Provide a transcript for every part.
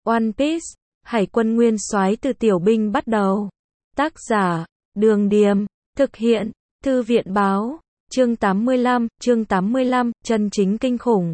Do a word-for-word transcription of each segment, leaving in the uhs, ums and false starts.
One Piece, Hải quân nguyên soái từ tiểu binh bắt đầu. Tác giả, Đường Điềm, thực hiện, Thư viện Báo, chương tám mươi lăm, chương tám mươi lăm, chân chính kinh khủng.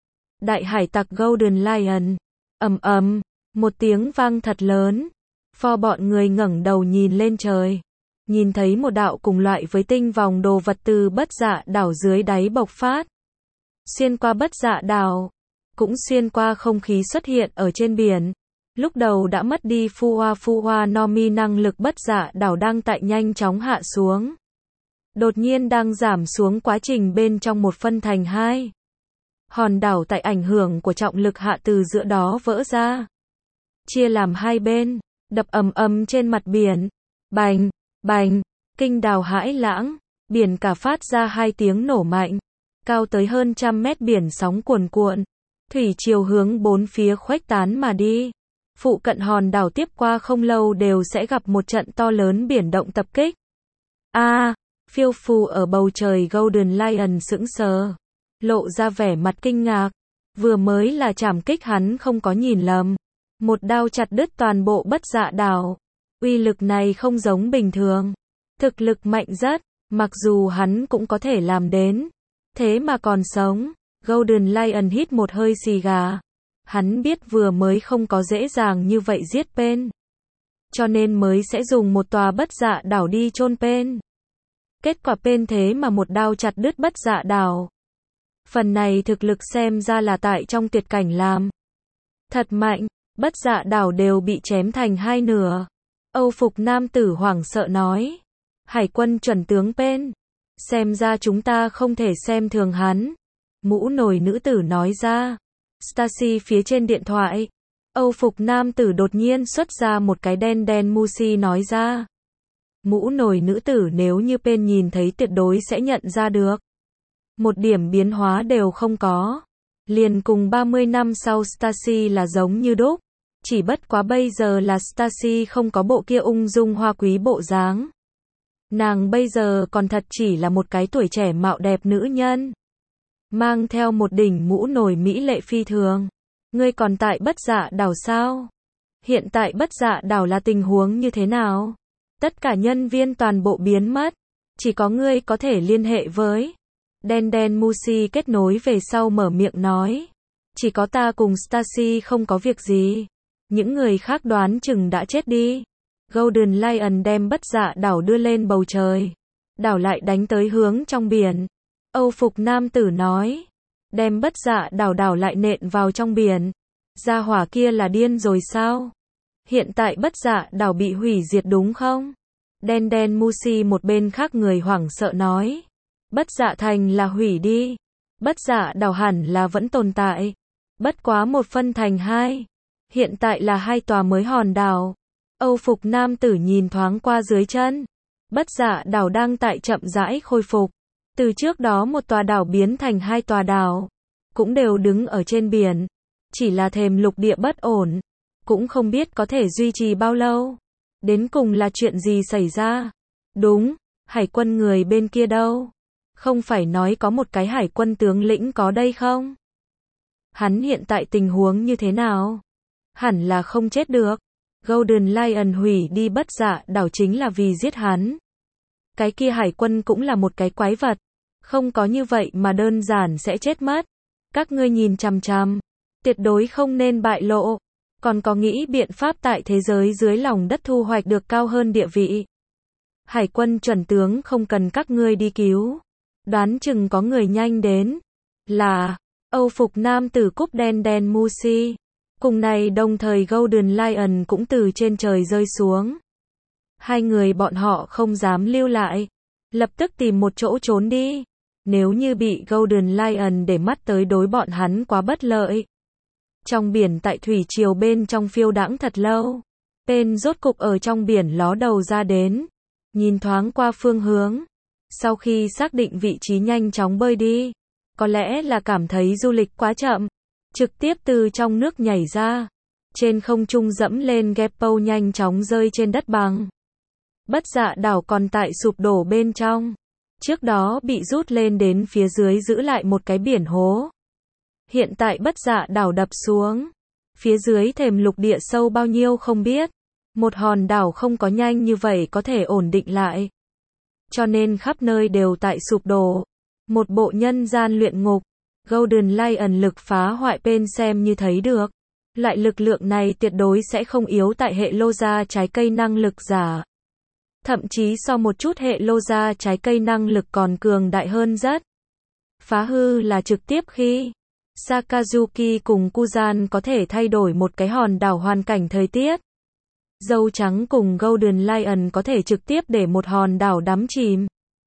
Đại hải tặc Golden Lion, ầm ầm, một tiếng vang thật lớn. Pho bọn người ngẩng đầu nhìn lên trời, nhìn thấy một đạo cùng loại với tinh vòng đồ vật từ Bất Dạ đảo dưới đáy bộc phát, xuyên qua Bất Dạ đảo, cũng xuyên qua không khí xuất hiện ở trên biển. Lúc đầu đã mất đi Fuwa Fuwa no Mi năng lực Bất Dạ đảo đang tại nhanh chóng hạ xuống. Đột nhiên đang giảm xuống quá trình bên trong một phân thành hai. Hòn đảo tại ảnh hưởng của trọng lực hạ từ giữa đó vỡ ra, chia làm hai bên, đập ầm ầm trên mặt biển. Bành, bành, kinh đào hãi lãng, biển cả phát ra hai tiếng nổ mạnh, cao tới hơn trăm mét biển sóng cuồn cuộn, thủy triều hướng bốn phía khuếch tán mà đi. Phụ cận hòn đảo tiếp qua không lâu đều sẽ gặp một trận to lớn biển động tập kích. A, à, phiêu phù ở bầu trời Golden Lion sững sờ, lộ ra vẻ mặt kinh ngạc. Vừa mới là trảm kích hắn không có nhìn lầm, một đao chặt đứt toàn bộ Bất Dạ đảo. Uy lực này không giống bình thường, thực lực mạnh rất, mặc dù hắn cũng có thể làm đến, thế mà còn sống. Golden Lion hít một hơi xì gà. Hắn biết vừa mới không có dễ dàng như vậy giết Pain, cho nên mới sẽ dùng một tòa Bất Dạ đảo đi chôn Pain. Kết quả Pain thế mà một đao chặt đứt Bất Dạ đảo. Phần này thực lực xem ra là tại trong tuyệt cảnh làm thật mạnh, Bất Dạ đảo đều bị chém thành hai nửa. Âu phục nam tử hoảng sợ nói, Hải quân chuẩn tướng Pain, xem ra chúng ta không thể xem thường hắn. Mũ nồi nữ tử nói ra. Stacy phía trên điện thoại, Âu phục nam tử đột nhiên xuất ra một cái đen đen Mushi nói ra. Mũ nồi nữ tử nếu như Pain nhìn thấy tuyệt đối sẽ nhận ra được. Một điểm biến hóa đều không có. Liền cùng ba mươi năm sau Stacy là giống như đúc. Chỉ bất quá bây giờ là Stacy không có bộ kia ung dung hoa quý bộ dáng. Nàng bây giờ còn thật chỉ là một cái tuổi trẻ mạo đẹp nữ nhân, mang theo một đỉnh mũ nồi mỹ lệ phi thường. Ngươi còn tại Bất Dạ đảo sao? Hiện tại Bất Dạ đảo là tình huống như thế nào? Tất cả nhân viên toàn bộ biến mất, chỉ có ngươi có thể liên hệ với. Đen đen Mushi kết nối về sau mở miệng nói, chỉ có ta cùng Stacy không có việc gì, những người khác đoán chừng đã chết đi. Golden Lion đem Bất Dạ đảo đưa lên bầu trời, đảo lại đánh tới hướng trong biển. Âu phục nam tử nói, đem Bất Dạ đảo đảo lại nện vào trong biển. Gia hỏa kia là điên rồi sao? Hiện tại Bất Dạ đảo bị hủy diệt đúng không? Đen đen Mushi một bên khác người hoảng sợ nói, Bất Dạ thành là hủy đi, Bất Dạ đảo hẳn là vẫn tồn tại, bất quá một phân thành hai, hiện tại là hai tòa mới hòn đảo. Âu phục nam tử nhìn thoáng qua dưới chân, Bất Dạ đảo đang tại chậm rãi khôi phục. Từ trước đó một tòa đảo biến thành hai tòa đảo, cũng đều đứng ở trên biển, chỉ là thềm lục địa bất ổn, cũng không biết có thể duy trì bao lâu. Đến cùng là chuyện gì xảy ra? Đúng, hải quân người bên kia đâu? Không phải nói có một cái hải quân tướng lĩnh có đây không? Hắn hiện tại tình huống như thế nào? Hẳn là không chết được. Golden Lion hủy đi Bất Dạ đảo chính là vì giết hắn. Cái kia hải quân cũng là một cái quái vật, không có như vậy mà đơn giản sẽ chết mất. Các ngươi nhìn chằm chằm, tuyệt đối không nên bại lộ, còn có nghĩ biện pháp tại thế giới dưới lòng đất thu hoạch được cao hơn địa vị. Hải quân chuẩn tướng không cần các ngươi đi cứu, đoán chừng có người nhanh đến. Là, Âu phục nam tử cúp đen đen Mushi. Cùng này đồng thời Golden Lion cũng từ trên trời rơi xuống. Hai người bọn họ không dám lưu lại, lập tức tìm một chỗ trốn đi. Nếu như bị Golden Lion để mắt tới đối bọn hắn quá bất lợi. Trong biển tại thủy triều bên trong phiêu đãng thật lâu, Pain rốt cục ở trong biển ló đầu ra đến, nhìn thoáng qua phương hướng, sau khi xác định vị trí nhanh chóng bơi đi. Có lẽ là cảm thấy du lịch quá chậm, trực tiếp từ trong nước nhảy ra, trên không trung dẫm lên Geppo nhanh chóng rơi trên đất bằng. Bất Dạ đảo còn tại sụp đổ bên trong, trước đó bị rút lên đến phía dưới giữ lại một cái biển hố. Hiện tại Bất Dạ đảo đập xuống, Phía dưới thềm lục địa sâu bao nhiêu không biết. Một hòn đảo không có nhanh như vậy có thể ổn định lại. Cho nên khắp nơi đều tại sụp đổ. Một bộ nhân gian luyện ngục. Golden Lion lực phá hoại bên xem như thấy được. Loại lực lượng này tuyệt đối sẽ không yếu tại hệ lô gia trái cây năng lực giả. Thậm chí so một chút hệ lô gia trái cây năng lực còn cường đại hơn rất. Phá hư là trực tiếp khi Sakazuki cùng Kuzan có thể thay đổi một cái hòn đảo hoàn cảnh thời tiết. Dâu trắng cùng Golden Lion có thể trực tiếp để một hòn đảo đắm chìm.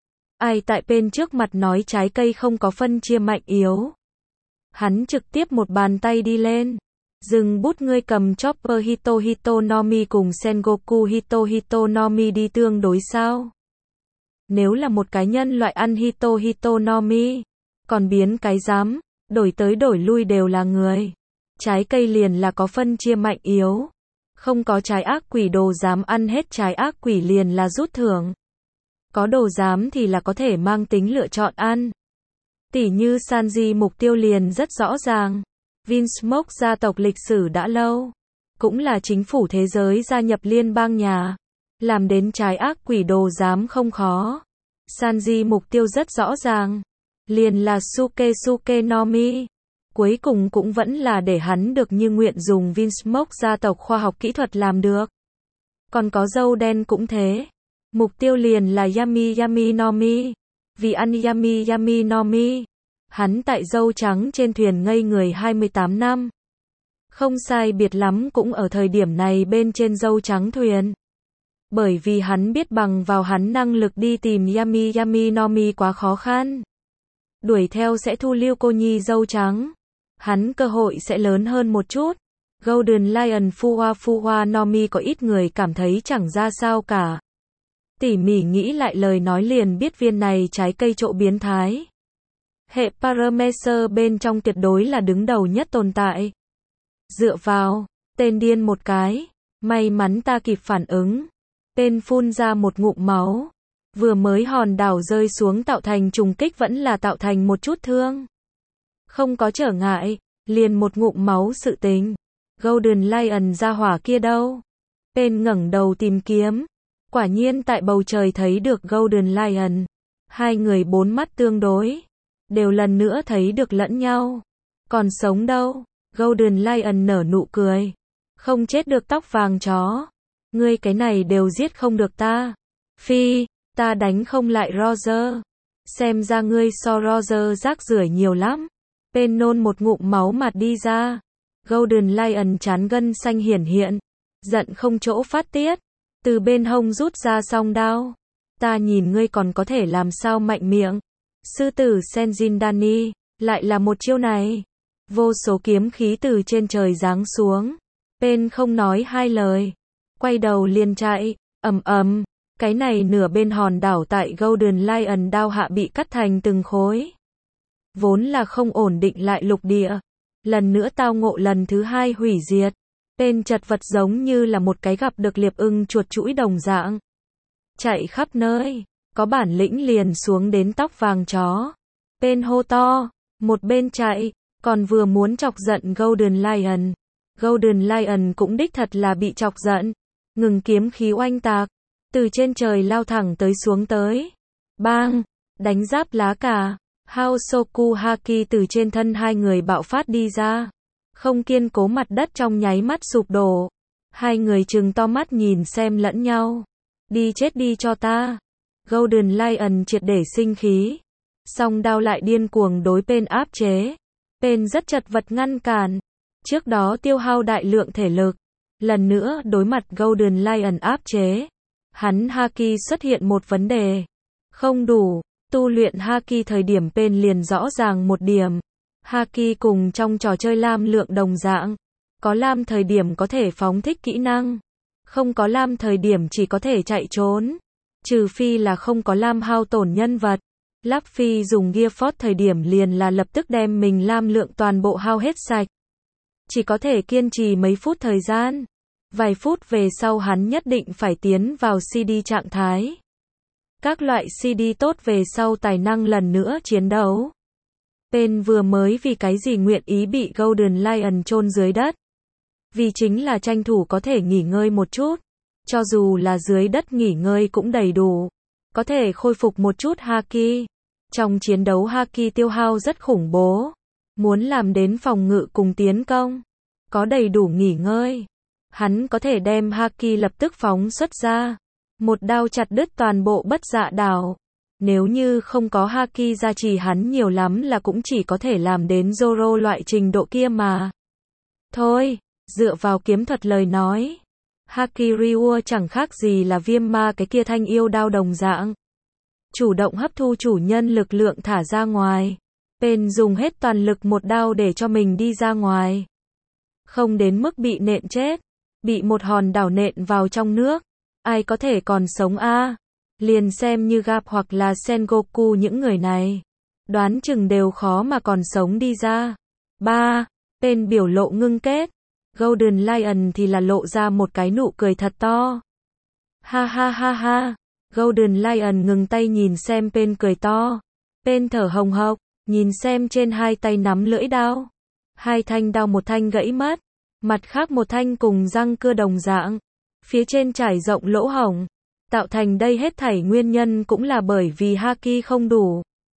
Ai tại bên trước mặt nói trái cây không có phân chia mạnh yếu. Hắn trực tiếp một bàn tay đi lên. Dừng bút, ngươi cầm Chopper Hito Hito no Mi cùng Sengoku Hito Hito no Mi đi tương đối sao? Nếu là một cái nhân loại ăn Hito Hito no Mi, còn biến cái dám, đổi tới đổi lui đều là người. Trái cây liền là có phân chia mạnh yếu. Không có trái ác quỷ đồ dám ăn hết trái ác quỷ liền là rút thưởng. Có đồ dám thì là có thể mang tính lựa chọn ăn. Tỉ như Sanji mục tiêu liền rất rõ ràng. Vinsmoke gia tộc lịch sử đã lâu. Cũng là chính phủ thế giới gia nhập liên bang nhà. Làm đến trái ác quỷ đồ dám không khó. Sanji mục tiêu rất rõ ràng. Liền là Suke Suke no Mi. Cuối cùng cũng vẫn là để hắn được như nguyện dùng Vinsmoke gia tộc khoa học kỹ thuật làm được. Còn có dâu đen cũng thế. Mục tiêu liền là Yami Yami no Mi. Vì ăn Yami Yami no Mi. Hắn tại dâu trắng trên thuyền ngây người hai mươi tám năm. Không sai biệt lắm cũng ở thời điểm này bên trên dâu trắng thuyền. Bởi vì hắn biết bằng vào hắn năng lực đi tìm Yami Yami no Mi quá khó khăn. Đuổi theo sẽ thu lưu cô nhi dâu trắng. Hắn cơ hội sẽ lớn hơn một chút. Golden Lion Fuwa Fuwa no Mi có ít người cảm thấy chẳng ra sao cả. Tỉ mỉ nghĩ lại lời nói liền biết viên này trái cây trộ biến thái. Hệ Paramecer bên trong tuyệt đối là đứng đầu nhất tồn tại. Dựa vào, tên điên một cái. May mắn ta kịp phản ứng. Tên phun ra một ngụm máu. Vừa mới hòn đảo rơi xuống tạo thành trùng kích vẫn là tạo thành một chút thương. Không có trở ngại, liền một ngụm máu sự tình. Golden Lion ra hỏa kia đâu? Tên ngẩng đầu tìm kiếm. Quả nhiên tại bầu trời thấy được Golden Lion. Hai người bốn mắt tương đối. Đều lần nữa thấy được lẫn nhau. Còn sống đâu? Golden Lion nở nụ cười. Không chết được tóc vàng chó. Ngươi cái này đều giết không được ta. Phi, ta đánh không lại Roger. Xem ra ngươi so Roger rác rưởi nhiều lắm. Bên nôn một ngụm máu mặt đi ra. Golden Lion chán gân xanh hiển hiện. Giận không chỗ phát tiết. Từ bên hông rút ra song đao. Ta nhìn ngươi còn có thể làm sao mạnh miệng. Sư tử Senjin lại là một chiêu này. Vô số kiếm khí từ trên trời giáng xuống. Bên không nói hai lời. Quay đầu liền chạy. Ầm ầm. Cái này nửa bên hòn đảo tại Golden Lion đao hạ bị cắt thành từng khối. Vốn là không ổn định lại lục địa. Lần nữa tao ngộ lần thứ hai hủy diệt. Tên chật vật giống như là một cái gặp được liệp ưng chuột chuỗi đồng dạng. Chạy khắp nơi. Có bản lĩnh liền xuống đến tóc vàng chó. Bên hô to. Một bên chạy. Còn vừa muốn chọc giận Golden Lion. Golden Lion cũng đích thật là bị chọc giận. Ngừng kiếm khí oanh tạc. Từ trên trời lao thẳng tới xuống tới. Bang. Đánh giáp lá cà. Haosoku Haki từ trên thân hai người bạo phát đi ra. Không kiên cố mặt đất trong nháy mắt sụp đổ. Hai người trừng to mắt nhìn xem lẫn nhau. Đi chết đi cho ta. Golden Lion triệt để sinh khí. Song đao lại điên cuồng đối Pen áp chế. Pen rất chật vật ngăn cản. Trước đó tiêu hao đại lượng thể lực. Lần nữa đối mặt Golden Lion áp chế. Hắn Haki xuất hiện một vấn đề. Không đủ. Tu luyện Haki thời điểm Pen liền rõ ràng một điểm. Haki cùng trong trò chơi lam lượng đồng dạng. Có lam thời điểm có thể phóng thích kỹ năng. Không có lam thời điểm chỉ có thể chạy trốn. Trừ phi là không có lam hao tổn nhân vật. Luffy dùng Gear Force thời điểm liền là lập tức đem mình lam lượng toàn bộ hao hết sạch. Chỉ có thể kiên trì mấy phút thời gian. Vài phút về sau hắn nhất định phải tiến vào xê đê trạng thái. Các loại xê đê tốt về sau tài năng lần nữa chiến đấu. Pen vừa mới vì cái gì nguyện ý bị Golden Lion chôn dưới đất. vì chính là tranh thủ có thể nghỉ ngơi một chút. Cho dù là dưới đất nghỉ ngơi cũng đầy đủ. Có thể khôi phục một chút haki. Trong chiến đấu haki tiêu hao rất khủng bố. Muốn làm đến phòng ngự cùng tiến công. Có đầy đủ nghỉ ngơi. Hắn có thể đem haki lập tức phóng xuất ra. Một đao chặt đứt toàn bộ bất dạ đảo. Nếu như không có haki gia trì hắn nhiều lắm là cũng chỉ có thể làm đến Zoro loại trình độ kia mà. Thôi, dựa vào kiếm thuật lời nói. Haki Ryu chẳng khác gì là viêm ma cái kia thanh yêu đao đồng dạng. Chủ động hấp thu chủ nhân lực lượng thả ra ngoài. Pen dùng hết toàn lực một đao để cho mình đi ra ngoài. Không đến mức bị nện chết. Bị một hòn đảo nện vào trong nước. Ai có thể còn sống a? À? Liền xem như Gap hoặc là Sengoku những người này. Đoán chừng đều khó mà còn sống đi ra. ba. Pen biểu lộ ngưng kết. Golden Lion thì là lộ ra một cái nụ cười thật to. Ha ha ha ha. Golden Lion ngừng tay nhìn xem Pen cười to. Pen thở hồng hộc, nhìn xem trên hai tay nắm lưỡi đao. Hai thanh đao một thanh gãy mất. Mặt khác một thanh cùng răng cưa đồng dạng. Phía trên trải rộng lỗ hổng. Tạo thành đây hết thảy nguyên nhân cũng là bởi vì haki không đủ.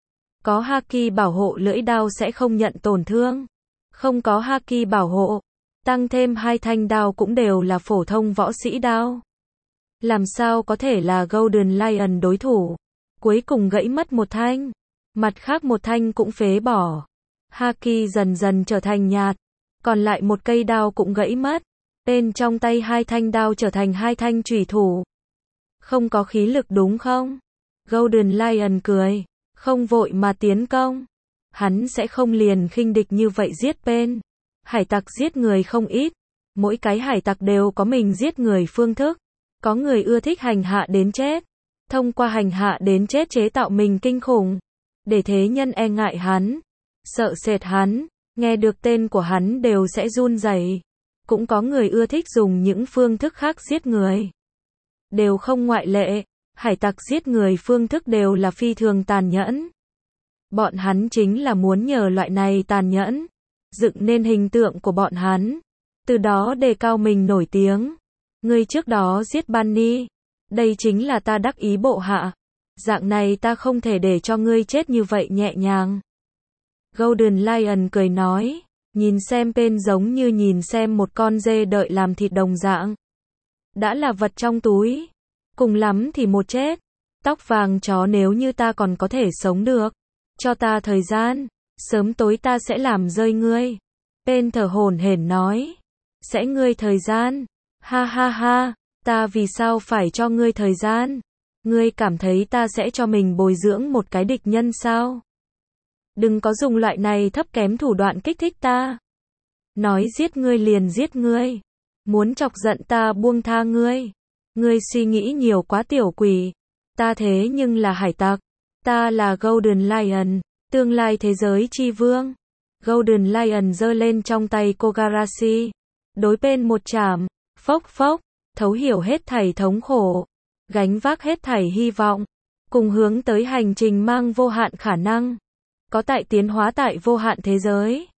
Có haki bảo hộ lưỡi đao sẽ không nhận tổn thương. Không có haki bảo hộ. Tăng thêm hai thanh đao cũng đều là phổ thông võ sĩ đao. Làm sao có thể là Golden Lion đối thủ. Cuối cùng gãy mất một thanh. Mặt khác một thanh cũng phế bỏ. Haki dần dần trở thành nhạt. Còn lại một cây đao cũng gãy mất. Bên trong tay hai thanh đao trở thành hai thanh chủy thủ. Không có khí lực đúng không? Golden Lion cười. Không vội mà tiến công. Hắn sẽ không liền khinh địch như vậy giết Pen. Hải tặc giết người không ít. Mỗi cái hải tặc đều có mình giết người phương thức. Có người ưa thích hành hạ đến chết. Thông qua hành hạ đến chết chế tạo mình kinh khủng. Để thế nhân e ngại hắn. Sợ sệt hắn. Nghe được tên của hắn đều sẽ run rẩy. Cũng có người ưa thích dùng những phương thức khác giết người. Đều không ngoại lệ. Hải tặc giết người phương thức đều là phi thường tàn nhẫn. Bọn hắn chính là muốn nhờ loại này tàn nhẫn. Dựng nên hình tượng của bọn hắn. Từ đó đề cao mình nổi tiếng. Ngươi trước đó giết Bunny. Đây chính là ta đắc ý bộ hạ. Dạng này ta không thể để cho ngươi chết như vậy nhẹ nhàng. Golden Lion cười nói. Nhìn xem Pen giống như nhìn xem một con dê đợi làm thịt đồng dạng. Đã là vật trong túi. Cùng lắm thì một chết. Tóc vàng chó nếu như ta còn có thể sống được. Cho ta thời gian. Sớm tối ta sẽ làm rơi ngươi. Pen thở hổn hển nói. Sẽ ngươi thời gian. Ha ha ha. Ta vì sao phải cho ngươi thời gian? Ngươi cảm thấy ta sẽ cho mình bồi dưỡng một cái địch nhân sao? Đừng có dùng loại này thấp kém thủ đoạn kích thích ta. Nói giết ngươi liền giết ngươi. Muốn chọc giận ta buông tha ngươi. Ngươi suy nghĩ nhiều quá tiểu quỷ. Ta thế nhưng là hải tặc. Ta là Golden Lion. Tương lai thế giới chi vương. Golden Lion giơ lên trong tay Kogarashi. Đối bên một chảm. Phốc phốc. Thấu hiểu hết thảy thống khổ. Gánh vác hết thảy hy vọng. Cùng hướng tới hành trình mang vô hạn khả năng. Có tại tiến hóa tại vô hạn thế giới.